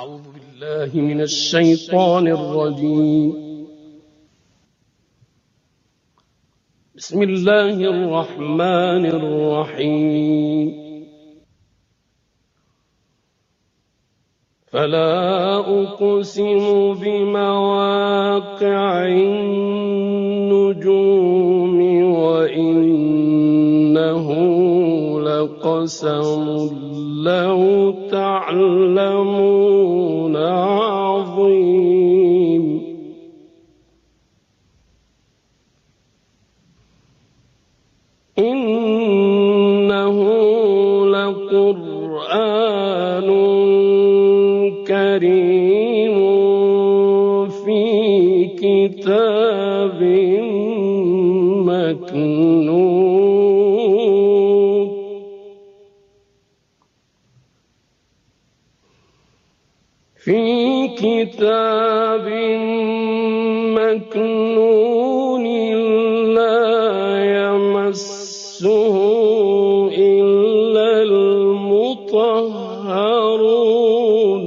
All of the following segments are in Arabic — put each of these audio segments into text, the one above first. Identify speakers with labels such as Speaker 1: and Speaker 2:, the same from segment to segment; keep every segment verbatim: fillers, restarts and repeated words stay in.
Speaker 1: أعوذ بالله من الشيطان الرجيم. بسم الله الرحمن الرحيم. فلا أقسم بمواقع النجوم وإنه لقسم لو تعلمون عظيم. إنه لقرآن كريم في كتاب مكنون. في كتاب مكنون لا يمسه إلا المطهرون.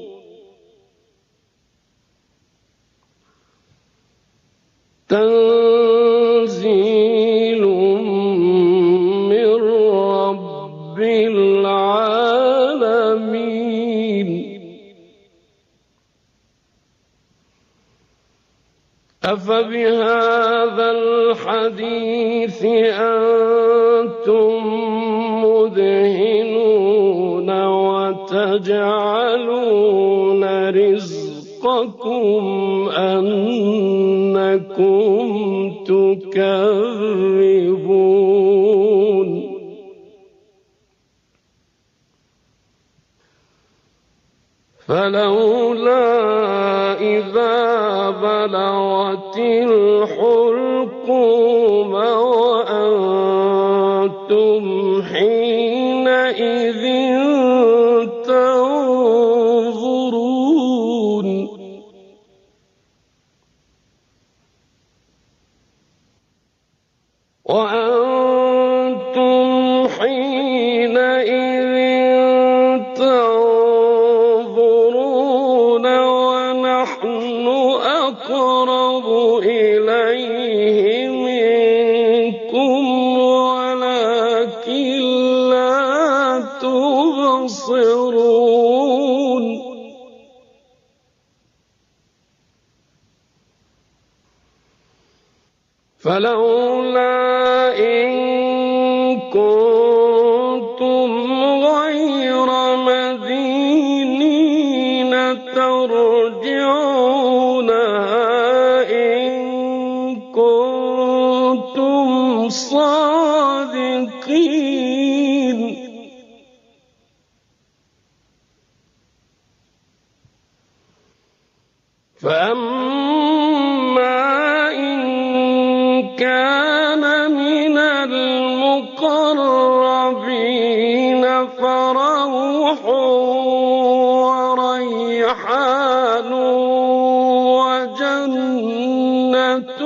Speaker 1: تنزيل من رب العالمين. أفبهذا الحديث أنتم مدهنون وتجعلون رزقكم أنكم تكذبون. فلولا إذا بلغت الحلقوم وأنتم حينئذ تنظرون. وأنتم حينئذ تنظرون ونحن أقرب إليه منكم ولكن لا تبصرون. فلولا إن كنتم غير مدينين ترجعونها إن كنتم صادقين. فأما إن كان من المقربين فروح وريحان وجنة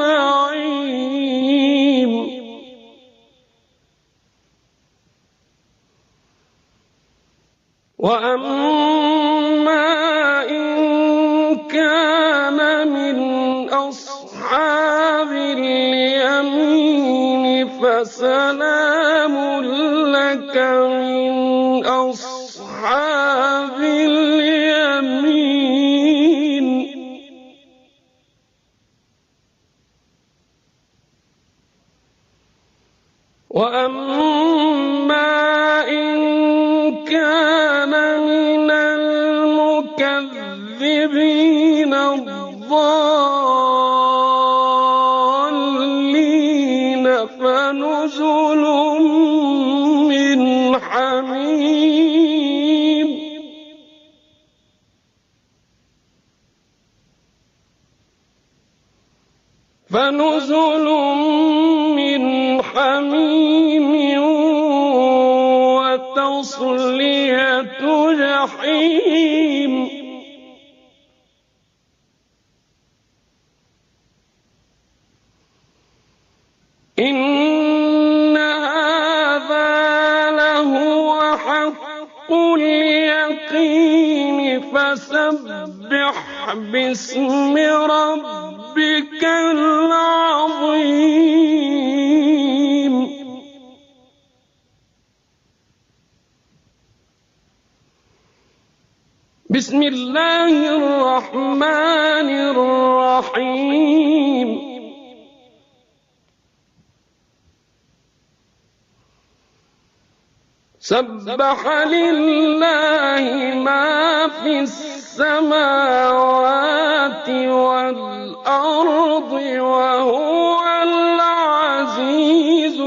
Speaker 1: نعيم. وأما إن كان من أصحاب اليمين فسلام لك من أصحاب اليمين. وأما إن كان من المكذبين الضالين فنزل من حميم. فنزل من حميم وتصلية جحيم. إن هذا لهو حق اليقين فسبح باسم ربك العظيم. بسم الله الرحمن الرحيم. سبح لله ما في السماوات والأرض وهو العزيز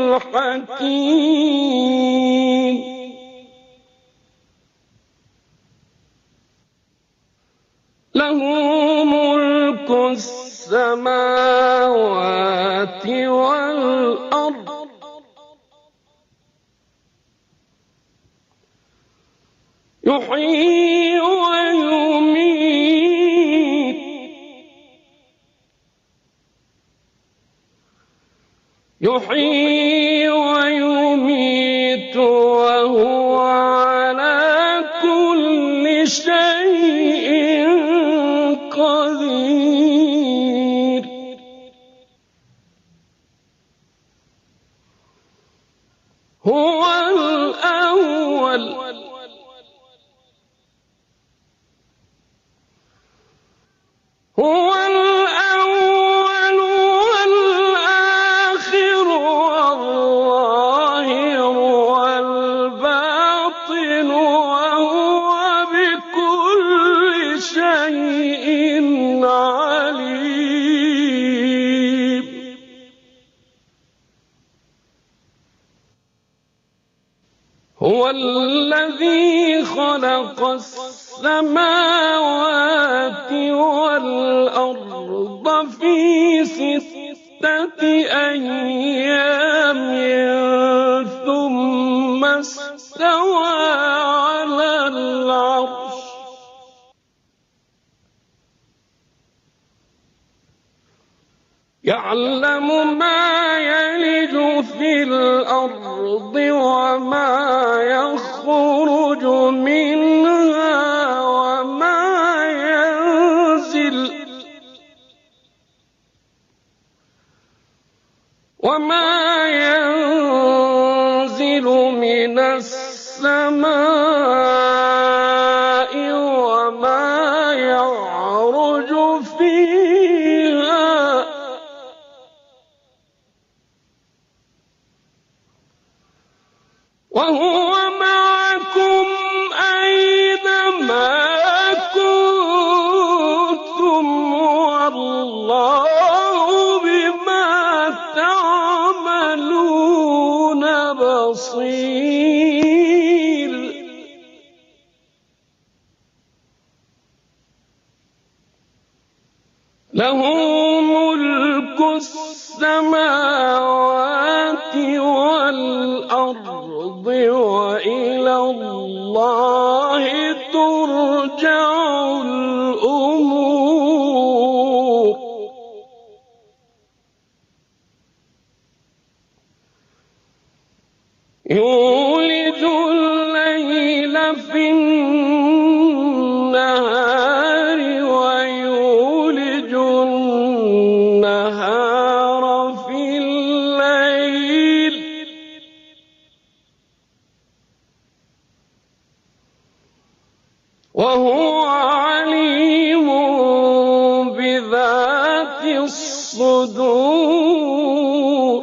Speaker 1: الحكيم. له ملك السماوات والأرض يحيي ويميت يحيي ويميت وهو على كل شيء قدير. هو الأول هو الأول والآخر والظاهر والباطن وهو بكل شيء عليم. هو الذي خلق السماوات والأرض في ستة أيام ثم استوى على العرش يعلم ما يلج في الأرض وما يخرج منها وما ينزل وما ينزل من السماء وما يعرج فيها وهو معكم أينما كنتم والله بما تعملون بصير. له ملك السماوات والأرض وإلى الله ترجع الأمور. يولج الليل في النهار ويولج النهار في الليل وهو عليم بذات الصدور.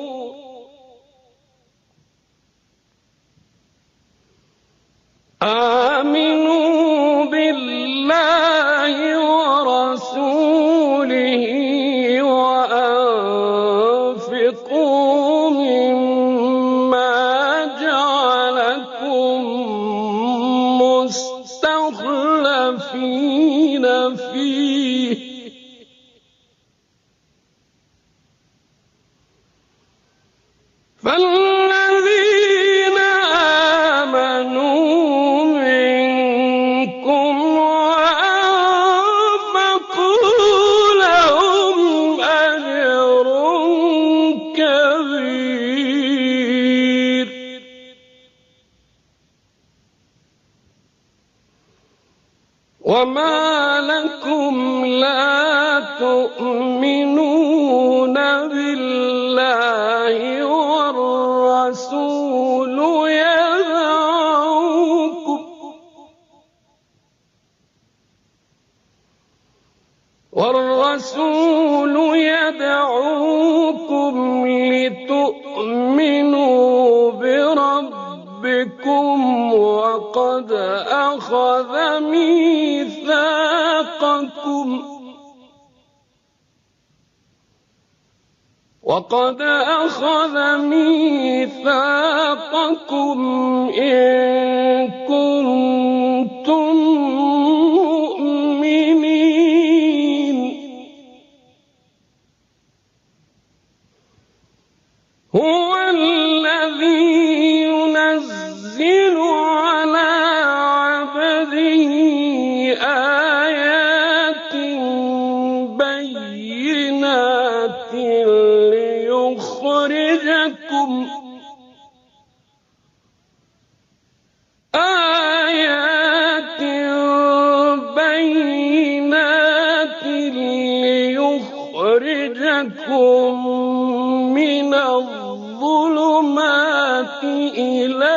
Speaker 1: آمنوا بالله ورسوله وأنفقوا مما جعلكم مستخلفين فيه فالذين آمنوا منكم وأنفقوا لهم أجر كبير. وما لكم لا تؤمنون بالله والرسول يدعوكم والرسول يدعوكم لتؤمنوا بربكم وقد أخذ ميثاقكم وقد أخذ ميثاقكم إن كنتم مؤمنين هو الذي ينزل على عبده آيات بينات ليخرجكم آيات بينات ليخرجكم من الظلمات إلى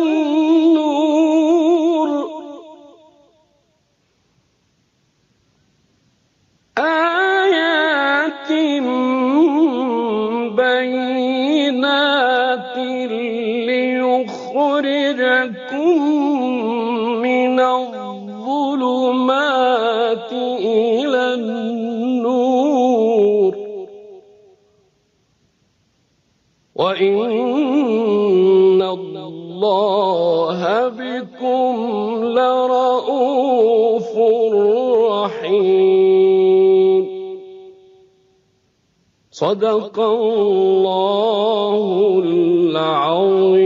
Speaker 1: النور آيات بينات ليخرجكم من الظلمات إلى النور وإن الله بكم لرءوف رحيم صدق الله العظيم.